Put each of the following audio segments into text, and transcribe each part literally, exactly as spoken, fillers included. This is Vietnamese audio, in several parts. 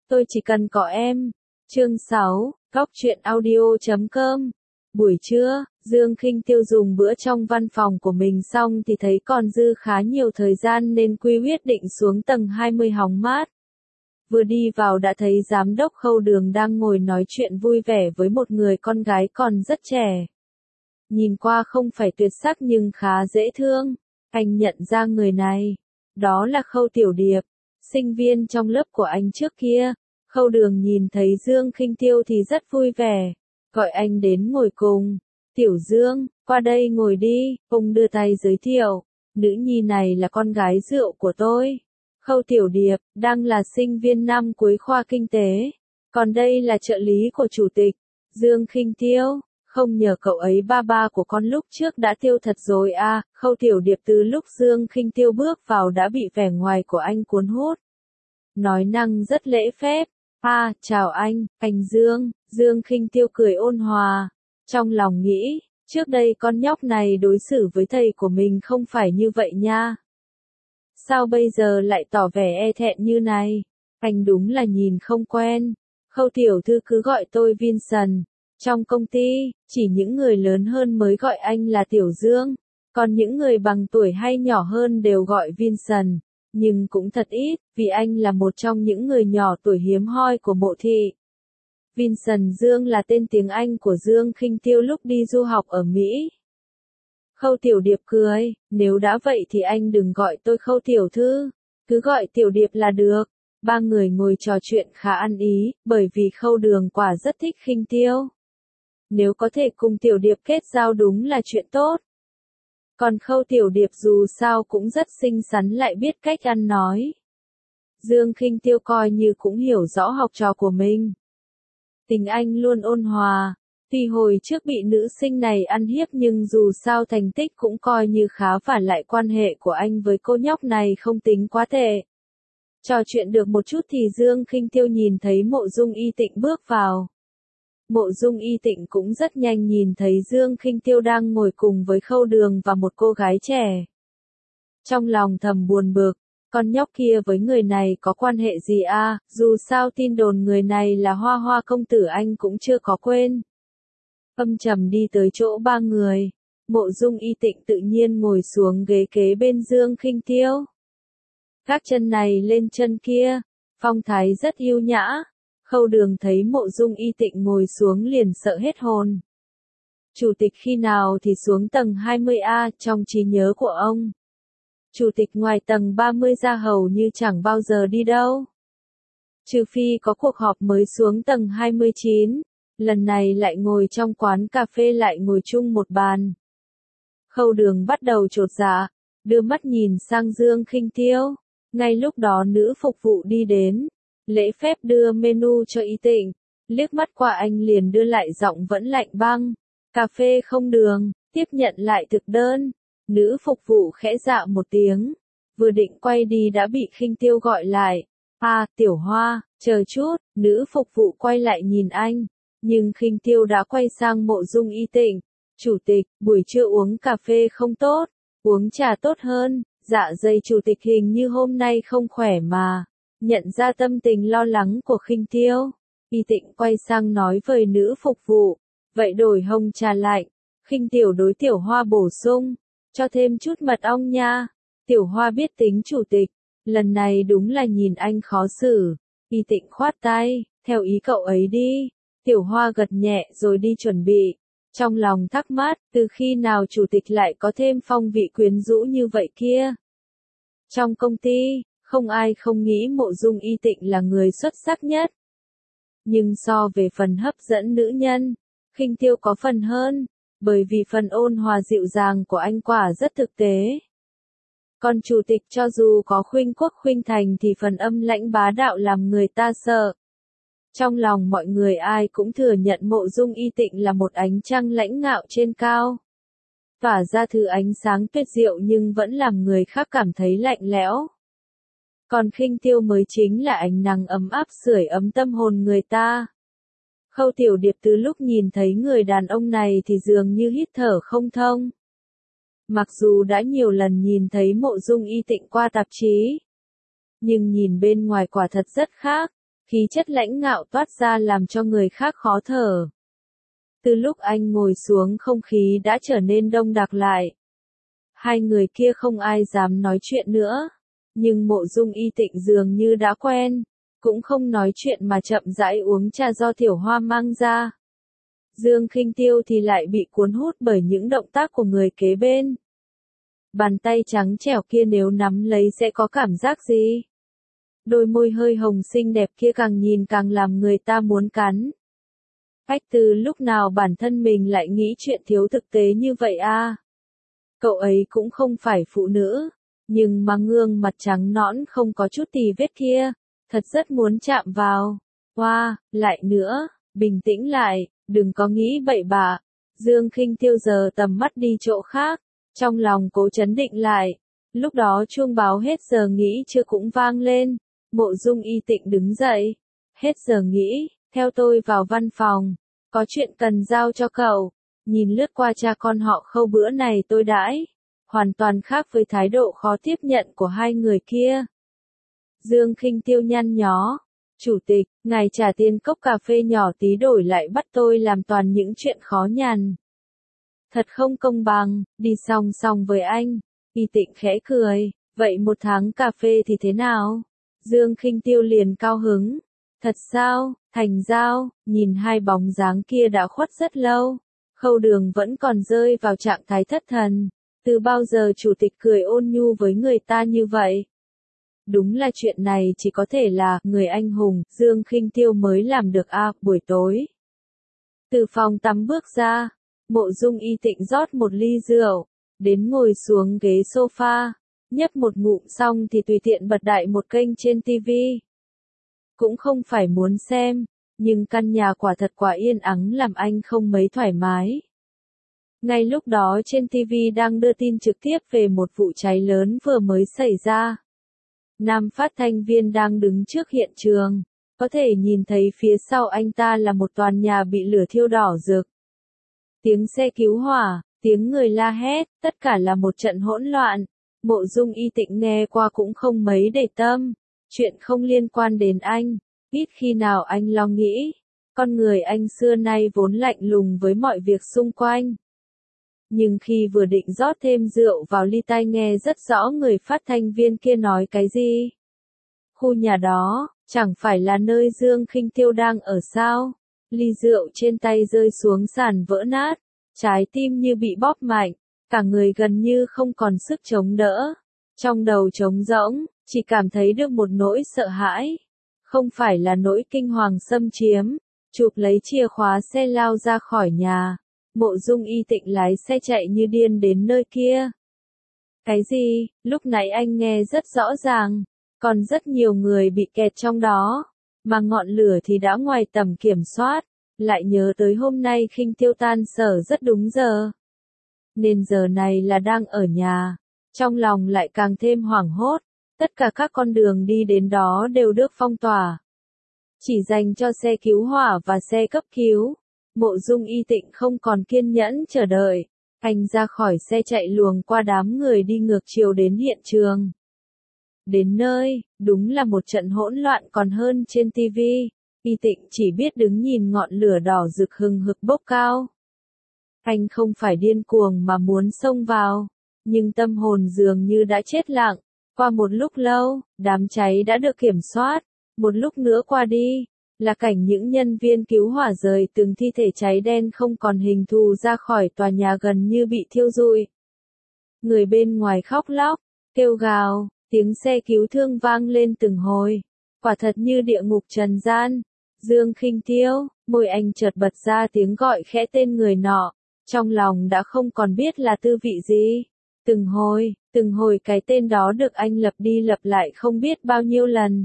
Tôi chỉ cần có em. Chương sáu, Góc truyện audio chấm com. Buổi trưa, Dương Khinh Tiêu dùng bữa trong văn phòng của mình xong thì thấy còn dư khá nhiều thời gian nên quy quyết định xuống tầng hai mươi hóng mát. Vừa đi vào đã thấy giám đốc Khâu Đường đang ngồi nói chuyện vui vẻ với một người con gái còn rất trẻ. Nhìn qua không phải tuyệt sắc nhưng khá dễ thương. Anh nhận ra người này. Đó là Khâu Tiểu Điệp, sinh viên trong lớp của anh trước kia. Khâu Đường nhìn thấy Dương Khinh Tiêu thì rất vui vẻ, gọi anh đến ngồi cùng. Tiểu Dương, qua đây ngồi đi, ông đưa tay giới thiệu. Nữ nhi này là con gái rượu của tôi. Khâu Tiểu Điệp, đang là sinh viên năm cuối khoa kinh tế. Còn đây là trợ lý của chủ tịch, Dương Khinh Tiêu. Không nhờ cậu ấy ba ba của con lúc trước đã tiêu thật rồi à. Khâu Tiểu Điệp từ lúc Dương Khinh Tiêu bước vào đã bị vẻ ngoài của anh cuốn hút. Nói năng rất lễ phép. À, chào anh, anh Dương. Dương Khinh Tiêu cười ôn hòa. Trong lòng nghĩ, trước đây con nhóc này đối xử với thầy của mình không phải như vậy nha. Sao bây giờ lại tỏ vẻ e thẹn như này? Anh đúng là nhìn không quen. Khâu tiểu thư cứ gọi tôi Vincent. Trong công ty, chỉ những người lớn hơn mới gọi anh là Tiểu Dương. Còn những người bằng tuổi hay nhỏ hơn đều gọi Vincent. Nhưng cũng thật ít, vì anh là một trong những người nhỏ tuổi hiếm hoi của mộ thị. Vincent Dương là tên tiếng Anh của Dương Khinh Tiêu lúc đi du học ở Mỹ. Khâu Tiểu Điệp cười, nếu đã vậy thì anh đừng gọi tôi Khâu Tiểu Thư, cứ gọi Tiểu Điệp là được. Ba người ngồi trò chuyện khá ăn ý, bởi vì Khâu Đường quả rất thích Khinh Tiêu. Nếu có thể cùng Tiểu Điệp kết giao đúng là chuyện tốt. Còn Khâu Tiểu Điệp dù sao cũng rất xinh xắn lại biết cách ăn nói. Dương Khinh Tiêu coi như cũng hiểu rõ học trò của mình. Tình anh luôn ôn hòa. Tuy hồi trước bị nữ sinh này ăn hiếp nhưng dù sao thành tích cũng coi như khá, và lại quan hệ của anh với cô nhóc này không tính quá tệ. Trò chuyện được một chút thì Dương Khinh Tiêu nhìn thấy Mộ Dung Y Tịnh bước vào. Mộ Dung Y Tịnh cũng rất nhanh nhìn thấy Dương Khinh Tiêu đang ngồi cùng với Khâu Đường và một cô gái trẻ. Trong lòng thầm buồn bực, con nhóc kia với người này có quan hệ gì à, dù sao tin đồn người này là Hoa Hoa công tử anh cũng chưa có quên. Âm trầm đi tới chỗ ba người, Mộ Dung Y Tịnh tự nhiên ngồi xuống ghế kế bên Dương Khinh Tiêu. Các chân này lên chân kia, phong thái rất yêu nhã. Khâu Đường thấy Mộ Dung Y Tịnh ngồi xuống liền sợ hết hồn. Chủ tịch khi nào thì xuống tầng hai mươi A trong trí nhớ của ông. Chủ tịch ngoài tầng ba mươi ra hầu như chẳng bao giờ đi đâu. Trừ phi có cuộc họp mới xuống tầng hai mươi chín, lần này lại ngồi trong quán cà phê lại ngồi chung một bàn. Khâu Đường bắt đầu chột dạ, đưa mắt nhìn sang Dương Khinh Tiêu. Ngay lúc đó nữ phục vụ đi đến, lễ phép đưa menu cho Y Tịnh, liếc mắt qua anh liền đưa lại giọng vẫn lạnh băng. Cà phê không đường, tiếp nhận lại thực đơn. Nữ phục vụ khẽ dạ một tiếng, vừa định quay đi đã bị Khinh Tiêu gọi lại. À, Tiểu Hoa, chờ chút. Nữ phục vụ quay lại nhìn anh, nhưng Khinh Tiêu đã quay sang Mộ Dung Y Tịnh. Chủ tịch, buổi trưa uống cà phê không tốt, uống trà tốt hơn. Dạ dày chủ tịch hình như hôm nay không khỏe mà. Nhận ra tâm tình lo lắng của Khinh Tiêu, Y Tịnh quay sang nói với nữ phục vụ, vậy đổi hồng trà lạnh. Khinh Tiểu đối Tiểu Hoa bổ sung, cho thêm chút mật ong nha. Tiểu Hoa biết tính chủ tịch, lần này đúng là nhìn anh khó xử. Y Tịnh khoát tay, theo ý cậu ấy đi. Tiểu Hoa gật nhẹ rồi đi chuẩn bị. Trong lòng thắc mắc, từ khi nào chủ tịch lại có thêm phong vị quyến rũ như vậy kia. Trong công ty, không ai không nghĩ Mộ Dung Y Tịnh là người xuất sắc nhất. Nhưng so về phần hấp dẫn nữ nhân, Khinh Tiêu có phần hơn, bởi vì phần ôn hòa dịu dàng của anh quả rất thực tế. Còn chủ tịch cho dù có khuynh quốc khuynh thành thì phần âm lãnh bá đạo làm người ta sợ. Trong lòng mọi người ai cũng thừa nhận Mộ Dung Y Tịnh là một ánh trăng lãnh ngạo trên cao. Tỏa ra thứ ánh sáng tuyệt diệu nhưng vẫn làm người khác cảm thấy lạnh lẽo. Còn Khinh Tiêu mới chính là ánh nắng ấm áp sưởi ấm tâm hồn người ta. Khâu Tiểu Điệp từ lúc nhìn thấy người đàn ông này thì dường như hít thở không thông. Mặc dù đã nhiều lần nhìn thấy Mộ Dung Y Tịnh qua tạp chí, nhưng nhìn bên ngoài quả thật rất khác. khí chất lãnh ngạo toát ra làm cho người khác khó thở. Từ lúc anh ngồi xuống không khí đã trở nên đông đặc lại. Hai người kia không ai dám nói chuyện nữa, nhưng Mộ Dung Y Tịnh dường như đã quen, cũng không nói chuyện mà chậm rãi uống trà do Tiểu Hoa mang ra. Dương Khinh Tiêu thì lại bị cuốn hút bởi những động tác của người kế bên. Bàn tay trắng trẻo kia nếu nắm lấy sẽ có cảm giác gì? Đôi môi hơi hồng xinh đẹp kia càng nhìn càng làm người ta muốn cắn. Ách từ lúc nào bản thân mình lại nghĩ chuyện thiếu thực tế như vậy a? Cậu ấy cũng không phải phụ nữ, nhưng mà gương mặt trắng nõn không có chút tì vết kia, thật rất muốn chạm vào. Hoa, wow, lại nữa, bình tĩnh lại, đừng có nghĩ bậy bạ. Dương Khinh Tiêu giờ tầm mắt đi chỗ khác, trong lòng cố trấn định lại. Lúc đó chuông báo hết giờ nghỉ trưa cũng vang lên, Mộ Dung Y Tịnh đứng dậy. Hết giờ nghỉ, theo tôi vào văn phòng, có chuyện cần giao cho cậu. Nhìn lướt qua cha con họ Khâu bữa này tôi đãi, hoàn toàn khác với thái độ khó tiếp nhận của hai người kia. Dương Khinh Tiêu nhăn nhó, chủ tịch, ngài trả tiền cốc cà phê nhỏ tí đổi lại bắt tôi làm toàn những chuyện khó nhằn. Thật không công bằng, đi song song với anh. Y Tịnh khẽ cười, vậy một tháng cà phê thì thế nào? Dương Khinh Tiêu liền cao hứng. Thật sao, thành giao, nhìn hai bóng dáng kia đã khuất rất lâu. Khâu Đường vẫn còn rơi vào trạng thái thất thần. Từ bao giờ chủ tịch cười ôn nhu với người ta như vậy? Đúng là chuyện này chỉ có thể là người anh hùng, Dương Khinh Tiêu mới làm được a. À, buổi tối. Từ phòng tắm bước ra, Mộ Dung Y Tịnh rót một ly rượu, đến ngồi xuống ghế sofa, nhấp một ngụm xong thì tùy tiện bật đại một kênh trên tivi. Cũng không phải muốn xem, nhưng căn nhà quả thật quá yên ắng làm anh không mấy thoải mái. Ngay lúc đó trên tivi đang đưa tin trực tiếp về một vụ cháy lớn vừa mới xảy ra. Nam phát thanh viên đang đứng trước hiện trường, có thể nhìn thấy phía sau anh ta là một tòa nhà bị lửa thiêu đỏ rực. Tiếng xe cứu hỏa, tiếng người la hét, tất cả là một trận hỗn loạn. Mộ Dung Y Tịnh nghe qua cũng không mấy để tâm, chuyện không liên quan đến anh, ít khi nào anh lo nghĩ. Con người anh xưa nay vốn lạnh lùng với mọi việc xung quanh. Nhưng khi vừa định rót thêm rượu vào ly tai nghe rất rõ người phát thanh viên kia nói cái gì. Khu nhà đó, chẳng phải là nơi Dương Khinh Tiêu đang ở sao? Ly rượu trên tay rơi xuống sàn vỡ nát, trái tim như bị bóp mạnh, cả người gần như không còn sức chống đỡ. Trong đầu trống rỗng, chỉ cảm thấy được một nỗi sợ hãi. Không phải là nỗi kinh hoàng xâm chiếm, chụp lấy chìa khóa xe lao ra khỏi nhà. Mộ Dung Y Tịnh lái xe chạy như điên đến nơi kia. Cái gì? Lúc nãy anh nghe rất rõ ràng, còn rất nhiều người bị kẹt trong đó, mà ngọn lửa thì đã ngoài tầm kiểm soát. Lại nhớ tới hôm nay Khinh Tiêu tan sở rất đúng giờ, nên giờ này là đang ở nhà, trong lòng lại càng thêm hoảng hốt. Tất cả các con đường đi đến đó đều được phong tỏa, chỉ dành cho xe cứu hỏa và xe cấp cứu. Mộ Dung Y Tịnh không còn kiên nhẫn chờ đợi, anh ra khỏi xe chạy luồng qua đám người đi ngược chiều đến hiện trường. Đến nơi, đúng là một trận hỗn loạn còn hơn trên tivi. Y Tịnh chỉ biết đứng nhìn ngọn lửa đỏ rực hừng hực bốc cao. Anh không phải điên cuồng mà muốn xông vào, nhưng tâm hồn dường như đã chết lặng. Qua một lúc lâu, đám cháy đã được kiểm soát. Một lúc nữa qua đi, là cảnh những nhân viên cứu hỏa rời từng thi thể cháy đen không còn hình thù ra khỏi tòa nhà gần như bị thiêu rụi. Người bên ngoài khóc lóc, kêu gào, tiếng xe cứu thương vang lên từng hồi. Quả thật như địa ngục trần gian. Dương Khinh Tiêu, môi anh chợt bật ra tiếng gọi khẽ tên người nọ, trong lòng đã không còn biết là tư vị gì. Từng hồi, từng hồi cái tên đó được anh lặp đi lặp lại không biết bao nhiêu lần.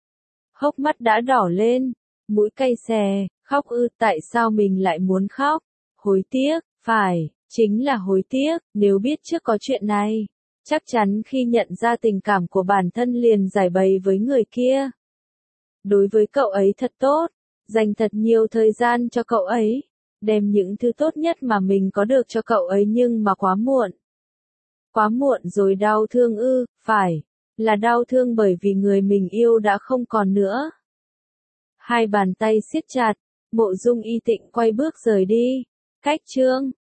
Hốc mắt đã đỏ lên, mũi cay xè, khóc ư, tại sao mình lại muốn khóc? Hối tiếc, phải, chính là hối tiếc, nếu biết trước có chuyện này, chắc chắn khi nhận ra tình cảm của bản thân liền giải bày với người kia. Đối với cậu ấy thật tốt, dành thật nhiều thời gian cho cậu ấy, đem những thứ tốt nhất mà mình có được cho cậu ấy, nhưng mà quá muộn. Quá muộn rồi. Đau thương ư? Phải, là đau thương bởi vì người mình yêu đã không còn nữa. Hai bàn tay siết chặt, Mộ Dung Y Tịnh quay bước rời đi. Cách chương